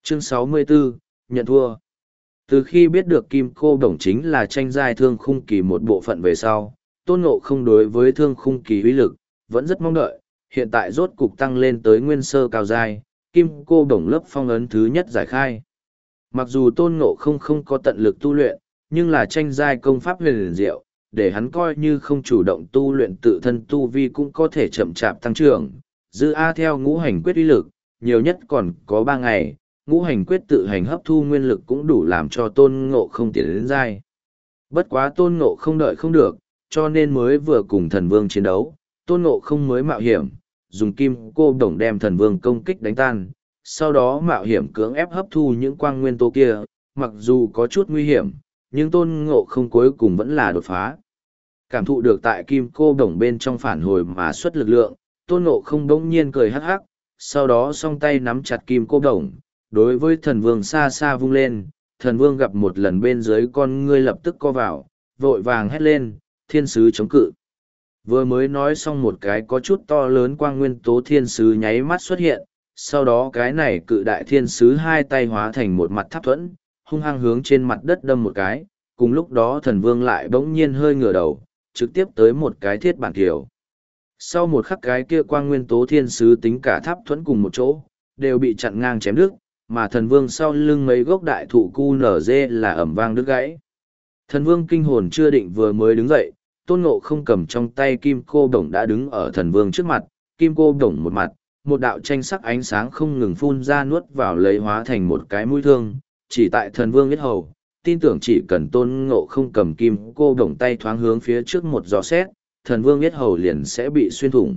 Chương 64, nhận thua. Từ khi biết được kim cô đồng chính là tranh giai thương khung kỳ một bộ phận về sau, Tôn Ngộ không đối với thương khung kỳ uy lực, vẫn rất mong đợi, hiện tại rốt cục tăng lên tới nguyên sơ cao giai, kim cô đồng lớp phong ấn thứ nhất giải khai. Mặc dù Tôn Ngộ không không có tận lực tu luyện, nhưng là tranh giai công pháp huyền liền diệu, để hắn coi như không chủ động tu luyện tự thân tu vi cũng có thể chậm chạp tăng trưởng. Dư A theo ngũ hành quyết uy lực, nhiều nhất còn có 3 ngày, ngũ hành quyết tự hành hấp thu nguyên lực cũng đủ làm cho Tôn Ngộ không tiến đến giai. Bất quá Tôn Ngộ không đợi không được, cho nên mới vừa cùng thần vương chiến đấu, Tôn Ngộ không mới mạo hiểm, dùng kim cô đồng đem thần vương công kích đánh tan, sau đó mạo hiểm cưỡng ép hấp thu những quang nguyên tố kia, mặc dù có chút nguy hiểm, nhưng Tôn Ngộ không cuối cùng vẫn là đột phá. Cảm thụ được tại kim cô đồng bên trong phản hồi mà xuất lực lượng, Tôn Ngộ không đống nhiên cười hắc hắc, sau đó song tay nắm chặt kim cô đồng, đối với thần vương xa xa vung lên, thần vương gặp một lần bên dưới con ngươi lập tức co vào, vội vàng hét lên, thiên sứ chống cự. Vừa mới nói xong một cái có chút to lớn quang nguyên tố thiên sứ nháy mắt xuất hiện, sau đó cái này cự đại thiên sứ hai tay hóa thành một mặt tháp thuẫn, hung hăng hướng trên mặt đất đâm một cái, cùng lúc đó thần vương lại bỗng nhiên hơi ngửa đầu, trực tiếp tới một cái thiết bản kiều. Sau một khắc cái kia quang nguyên tố thiên sứ tính cả tháp thuẫn cùng một chỗ, đều bị chặn ngang chém đứt, mà thần vương sau lưng mấy gốc đại thụ cu nở dê là ẩm vang đứt gãy. Thần vương kinh hồn chưa định vừa mới đứng dậy, Tôn Ngộ không cầm trong tay kim cô đồng đã đứng ở thần vương trước mặt, kim cô đồng một mặt, một đạo tranh sắc ánh sáng không ngừng phun ra nuốt vào lấy hóa thành một cái mũi thương, chỉ tại thần vương biết hầu, tin tưởng chỉ cần Tôn Ngộ không cầm kim cô đồng tay thoáng hướng phía trước một giò xét, thần vương biết hầu liền sẽ bị xuyên thủng.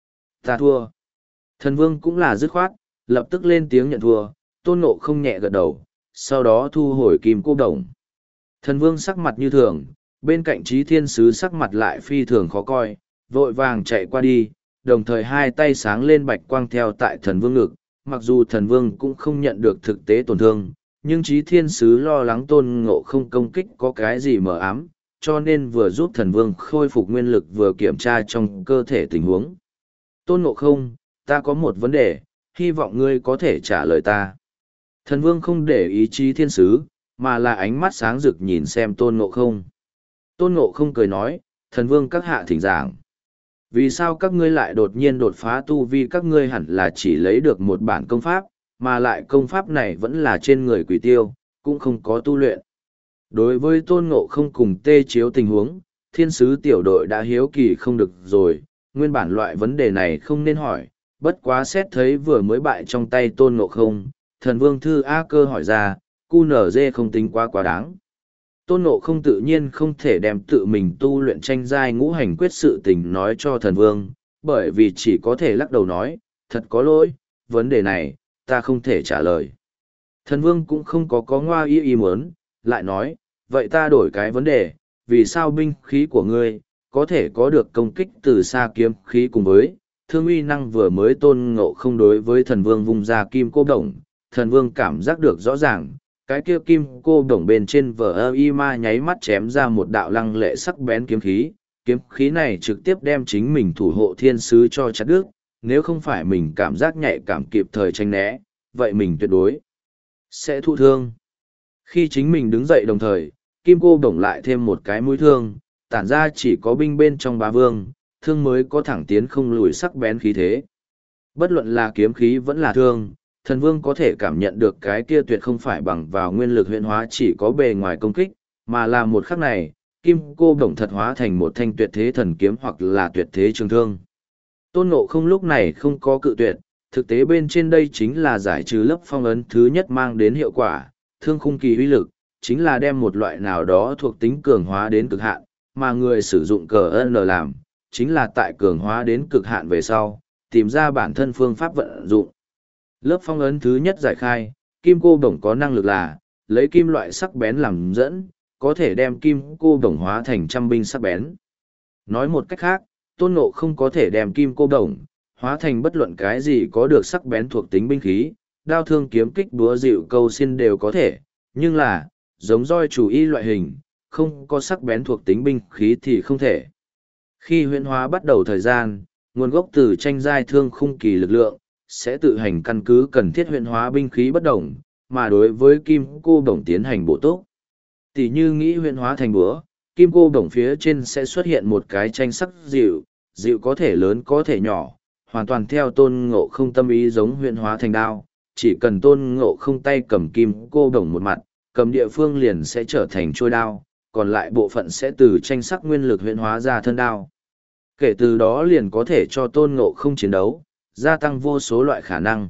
Ta thua. Thần vương cũng là dứt khoát, lập tức lên tiếng nhận thua, Tôn Ngộ không nhẹ gật đầu, sau đó thu hồi kim cô đồng. Thần vương sắc mặt như thường, bên cạnh Trí Thiên Sứ sắc mặt lại phi thường khó coi, vội vàng chạy qua đi, đồng thời hai tay sáng lên bạch quang theo tại thần vương ngực, mặc dù thần vương cũng không nhận được thực tế tổn thương, nhưng Trí Thiên Sứ lo lắng Tôn Ngộ không công kích có cái gì mờ ám, cho nên vừa giúp thần vương khôi phục nguyên lực vừa kiểm tra trong cơ thể tình huống. Tôn Ngộ không, ta có một vấn đề, hy vọng ngươi có thể trả lời ta. Thần vương không để ý Trí Thiên Sứ, mà là ánh mắt sáng rực nhìn xem Tôn Ngộ không. Tôn Ngộ không cười nói, thần vương các hạ thỉnh giảng. Vì sao các ngươi lại đột nhiên đột phá tu vi, các ngươi hẳn là chỉ lấy được một bản công pháp, mà lại công pháp này vẫn là trên người quỷ tiêu, cũng không có tu luyện. Đối với Tôn Ngộ không cùng tê chiếu tình huống, thiên sứ tiểu đội đã hiếu kỳ không được rồi, nguyên bản loại vấn đề này không nên hỏi, bất quá xét thấy vừa mới bại trong tay Tôn Ngộ không, thần vương thư A Cơ hỏi ra, QNZ không tính quá đáng. Tôn Ngộ không tự nhiên không thể đem tự mình tu luyện tranh giai ngũ hành quyết sự tình nói cho thần vương, bởi vì chỉ có thể lắc đầu nói, thật có lỗi, vấn đề này, ta không thể trả lời. Thần vương cũng không có ngoa ý muốn, lại nói, vậy ta đổi cái vấn đề, vì sao binh khí của ngươi, có thể có được công kích từ xa kiếm khí cùng với, thương uy năng vừa mới Tôn Ngộ không đối với thần vương vung ra kim cô đồng, thần vương cảm giác được rõ ràng, cái kia kim cô đồng bên trên vở y ma nháy mắt chém ra một đạo lăng lệ sắc bén kiếm khí này trực tiếp đem chính mình thủ hộ thiên sứ cho chặt đứt, nếu không phải mình cảm giác nhạy cảm kịp thời tránh né, vậy mình tuyệt đối sẽ thụ thương. Khi chính mình đứng dậy đồng thời, kim cô đồng lại thêm một cái mũi thương, tản ra chỉ có binh bên trong bá vương, thương mới có thẳng tiến không lùi sắc bén khí thế. Bất luận là kiếm khí vẫn là thương, thần vương có thể cảm nhận được cái kia tuyệt không phải bằng vào nguyên lực huyễn hóa chỉ có bề ngoài công kích, mà là một khắc này, kim cô đồng thật hóa thành một thanh tuyệt thế thần kiếm hoặc là tuyệt thế trường thương. Tôn Ngộ không lúc này không có cự tuyệt, thực tế bên trên đây chính là giải trừ lớp phong ấn thứ nhất mang đến hiệu quả, thương khung kỳ uy lực, chính là đem một loại nào đó thuộc tính cường hóa đến cực hạn, mà người sử dụng cờ N làm, chính là tại cường hóa đến cực hạn về sau, tìm ra bản thân phương pháp vận dụng. Lớp phong ấn thứ nhất giải khai, kim cô đồng có năng lực là, lấy kim loại sắc bén làm dẫn, có thể đem kim cô đồng hóa thành trăm binh sắc bén. Nói một cách khác, Tôn Ngộ không có thể đem kim cô đồng, hóa thành bất luận cái gì có được sắc bén thuộc tính binh khí, đao thương kiếm kích búa dịu câu xin đều có thể, nhưng là, giống roi chủ y loại hình, không có sắc bén thuộc tính binh khí thì không thể. Khi huyễn hóa bắt đầu thời gian, nguồn gốc từ tranh giai thương khung kỳ lực lượng, sẽ tự hành căn cứ cần thiết huyễn hóa binh khí bất đồng, mà đối với kim cô bổng tiến hành bổ túc. Tỷ như nghĩ huyễn hóa thành búa, kim cô bổng phía trên sẽ xuất hiện một cái tranh sắc dịu, dịu có thể lớn có thể nhỏ, hoàn toàn theo tôn ngộ không tâm ý giống huyễn hóa thành đao. Chỉ cần tôn ngộ không tay cầm kim cô bổng một mặt, cầm địa phương liền sẽ trở thành trôi đao, còn lại bộ phận sẽ từ tranh sắc nguyên lực huyễn hóa ra thân đao. Kể từ đó liền có thể cho tôn ngộ không chiến đấu, gia tăng vô số loại khả năng.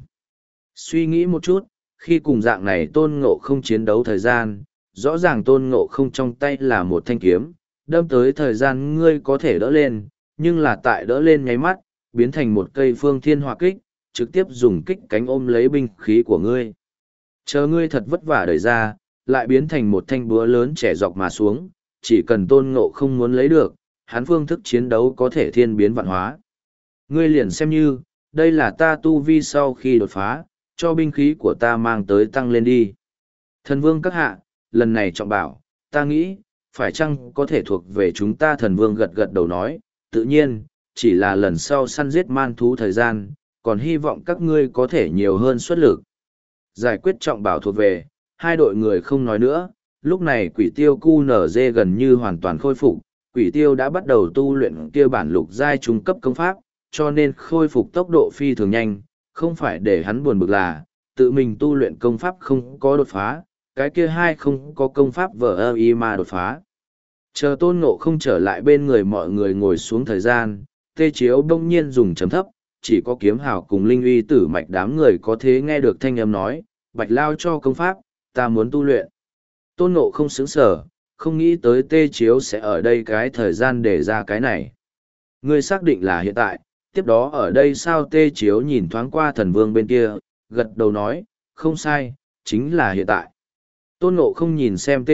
Suy nghĩ một chút, khi cùng dạng này tôn ngộ không chiến đấu thời gian, rõ ràng tôn ngộ không trong tay là một thanh kiếm, đâm tới thời gian ngươi có thể đỡ lên, nhưng là tại đỡ lên nháy mắt, biến thành một cây phương thiên hỏa kích, trực tiếp dùng kích cánh ôm lấy binh khí của ngươi. Chờ ngươi thật vất vả đẩy ra, lại biến thành một thanh búa lớn trẻ dọc mà xuống, chỉ cần tôn ngộ không muốn lấy được, hắn phương thức chiến đấu có thể thiên biến vạn hóa. Ngươi liền xem như, đây là ta tu vi sau khi đột phá, cho binh khí của ta mang tới tăng lên đi. Thần vương các hạ, lần này trọng bảo, ta nghĩ, phải chăng có thể thuộc về chúng ta? Thần vương gật gật đầu nói, tự nhiên, chỉ là lần sau săn giết man thú thời gian, còn hy vọng các ngươi có thể nhiều hơn xuất lực. Giải quyết trọng bảo thuộc về, hai đội người không nói nữa, lúc này quỷ tiêu QNZ gần như hoàn toàn khôi phục, quỷ tiêu đã bắt đầu tu luyện kia bản lục giai trung cấp công pháp, cho nên khôi phục tốc độ phi thường nhanh, không phải để hắn buồn bực là, tự mình tu luyện công pháp không có đột phá, cái kia hai không có công pháp vờ y mà đột phá. Chờ tôn ngộ không trở lại bên người mọi người ngồi xuống thời gian, tê chiếu đông nhiên dùng chấm thấp, chỉ có kiếm hào cùng linh uy tử mạch đám người có thế nghe được thanh âm nói, bạch lao cho công pháp, ta muốn tu luyện. Tôn ngộ không sững sở, không nghĩ tới tê chiếu sẽ ở đây cái thời gian để ra cái này. Ngươi xác định là hiện tại, tiếp đó ở đây sao? Tê chiếu nhìn thoáng qua thần vương bên kia, gật đầu nói, không sai, chính là hiện tại. Tôn ngộ không nhìn xem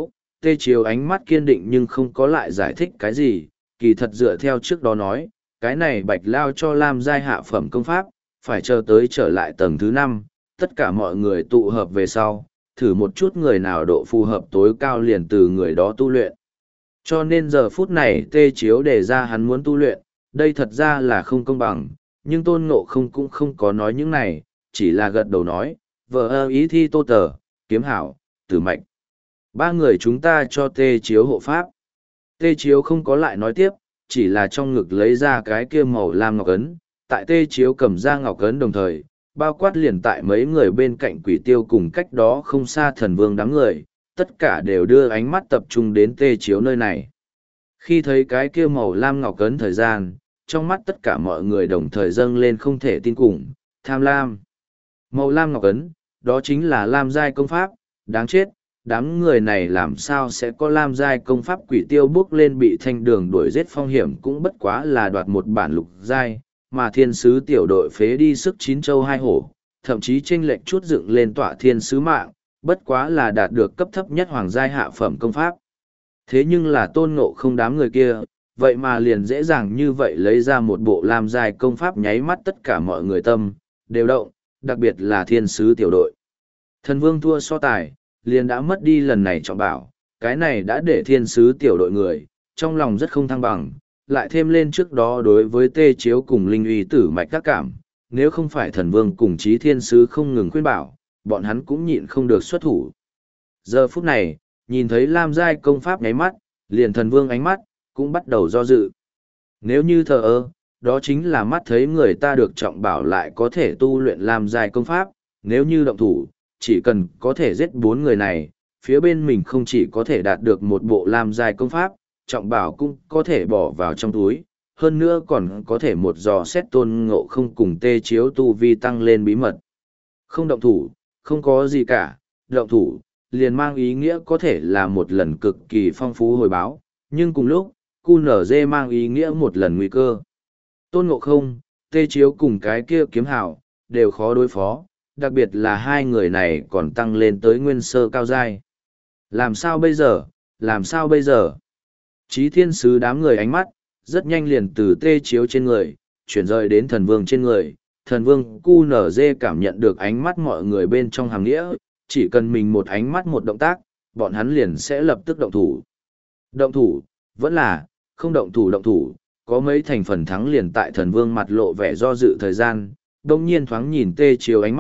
tê chiếu ánh mắt kiên định nhưng không có lại giải thích cái gì, kỳ thật dựa theo trước đó nói, cái này bạch lao cho Lam giai hạ phẩm công pháp, phải chờ tới trở lại tầng thứ 5, tất cả mọi người tụ hợp về sau, thử một chút người nào độ phù hợp tối cao liền từ người đó tu luyện. Cho nên giờ phút này tê chiếu đề ra hắn muốn tu luyện, đây thật ra là không công bằng, nhưng tôn ngộ không cũng không có nói những này, chỉ là gật đầu nói, vợ ý thi tô tờ, kiếm hảo, tử mạch. Ba người chúng ta cho tê chiếu hộ pháp. Tê chiếu không có lại nói tiếp, chỉ là trong ngực lấy ra cái kia màu lam ngọc ấn, tại tê chiếu cầm ra ngọc ấn đồng thời, bao quát liền tại mấy người bên cạnh quỷ tiêu cùng cách đó không xa thần vương đám người, tất cả đều đưa ánh mắt tập trung đến tê chiếu nơi này. Khi thấy cái kia màu lam ngọc ấn thời gian, trong mắt tất cả mọi người đồng thời dâng lên không thể tin cùng, tham lam. Màu lam ngọc ấn, đó chính là lam giai công pháp, đáng chết, đám người này làm sao sẽ có lam giai công pháp? Quỷ tiêu bước lên bị thanh đường đuổi giết phong hiểm cũng bất quá là đoạt một bản lục giai, mà thiên sứ tiểu đội phế đi sức 9 châu 2 hổ, thậm chí chênh lệch chút dựng lên tọa thiên sứ mạng, bất quá là đạt được cấp thấp nhất hoàng giai hạ phẩm công pháp. Thế nhưng là tôn ngộ không đám người kia, vậy mà liền dễ dàng như vậy lấy ra một bộ lam giai công pháp, nháy mắt tất cả mọi người tâm đều động, đặc biệt là thiên sứ tiểu đội. Thần vương thua so tài, liền đã mất đi lần này trọng bảo, cái này đã để thiên sứ tiểu đội người, trong lòng rất không thăng bằng, lại thêm lên trước đó đối với tê chiếu cùng linh uy tử mạch các cảm, nếu không phải thần vương cùng chí thiên sứ không ngừng khuyên bảo, bọn hắn cũng nhịn không được xuất thủ. Giờ phút này, nhìn thấy lam giai công pháp nháy mắt, liền thần vương ánh mắt, cũng bắt đầu do dự. Nếu như thờ ơ, đó chính là mắt thấy người ta được trọng bảo lại có thể tu luyện lam giai công pháp, nếu như động thủ, chỉ cần có thể giết 4 người này, phía bên mình không chỉ có thể đạt được một bộ lam giai công pháp, trọng bảo cũng có thể bỏ vào trong túi, hơn nữa còn có thể một dò xét tôn ngộ không cùng tê chiếu tu vi tăng lên bí mật. Không động thủ, không có gì cả, động thủ, liền mang ý nghĩa có thể là một lần cực kỳ phong phú hồi báo, nhưng cùng lúc, QNZ mang ý nghĩa một lần nguy cơ. Tôn ngộ không, tê chiếu cùng cái kia kiếm hào, đều khó đối phó, đặc biệt là hai người này còn tăng lên tới nguyên sơ cao giai. Làm sao bây giờ, làm sao bây giờ? Chí thiên sứ đám người ánh mắt, rất nhanh liền từ tê chiếu trên người, chuyển rời đến thần vương trên người. Thần vương QNZ cảm nhận được ánh mắt mọi người bên trong hàng nghĩa, chỉ cần mình một ánh mắt một động tác, bọn hắn liền sẽ lập tức động thủ. Động thủ, vẫn là, không động thủ, có mấy thành phần thắng liền tại thần vương mặt lộ vẻ do dự thời gian, đông nhiên thoáng nhìn tê chiếu ánh mắt,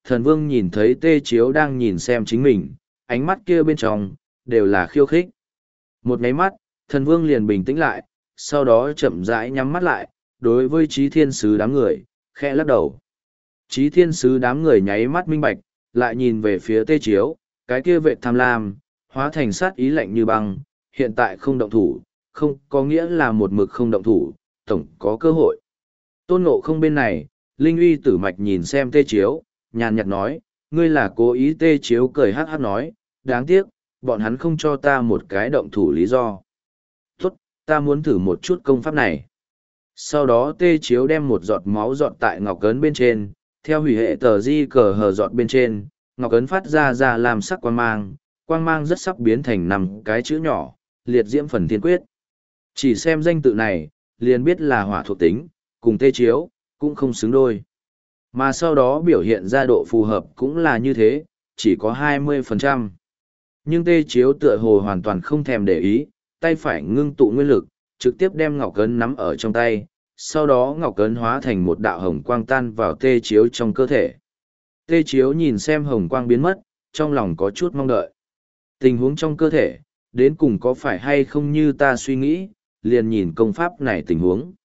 thần vương nhìn thấy tê chiếu đang nhìn xem chính mình, ánh mắt kia bên trong, đều là khiêu khích. Một nháy mắt, thần vương liền bình tĩnh lại, sau đó chậm rãi nhắm mắt lại, đối với trí thiên sứ đám người, khẽ lắc đầu. Trí thiên sứ đám người nháy mắt minh bạch, lại nhìn về phía tê chiếu, cái kia vệ tham lam, hóa thành sát ý lạnh như băng, hiện tại không động thủ, không có nghĩa là một mực không động thủ, tổng có cơ hội. Tôn Ngộ Không bên này, Linh Uy Tử Mạch nhìn xem tê chiếu, nhàn nhạt nói, ngươi là cố ý. Tê chiếu cười hát hát nói, đáng tiếc, bọn hắn không cho ta một cái động thủ lý do. Tốt, ta muốn thử một chút công pháp này. Sau đó tê chiếu đem một giọt máu giọt tại ngọc cấn bên trên, theo hủy hệ tờ di cờ hờ giọt bên trên, ngọc cấn phát ra làm sắc quang mang rất sắc biến thành 5 cái chữ nhỏ, liệt diễm phần thiên quyết. Chỉ xem danh tự này, liền biết là hỏa thuộc tính, cùng tê chiếu, cũng không xứng đôi. Mà sau đó biểu hiện ra độ phù hợp cũng là như thế, chỉ có 20%. Nhưng tê chiếu tựa hồ hoàn toàn không thèm để ý, tay phải ngưng tụ nguyên lực, trực tiếp đem ngọc cấn nắm ở trong tay, sau đó ngọc cấn hóa thành một đạo hồng quang tan vào tê chiếu trong cơ thể. Tê chiếu nhìn xem hồng quang biến mất, trong lòng có chút mong đợi. Tình huống trong cơ thể, đến cùng có phải hay không như ta suy nghĩ, liền nhìn công pháp này tình huống.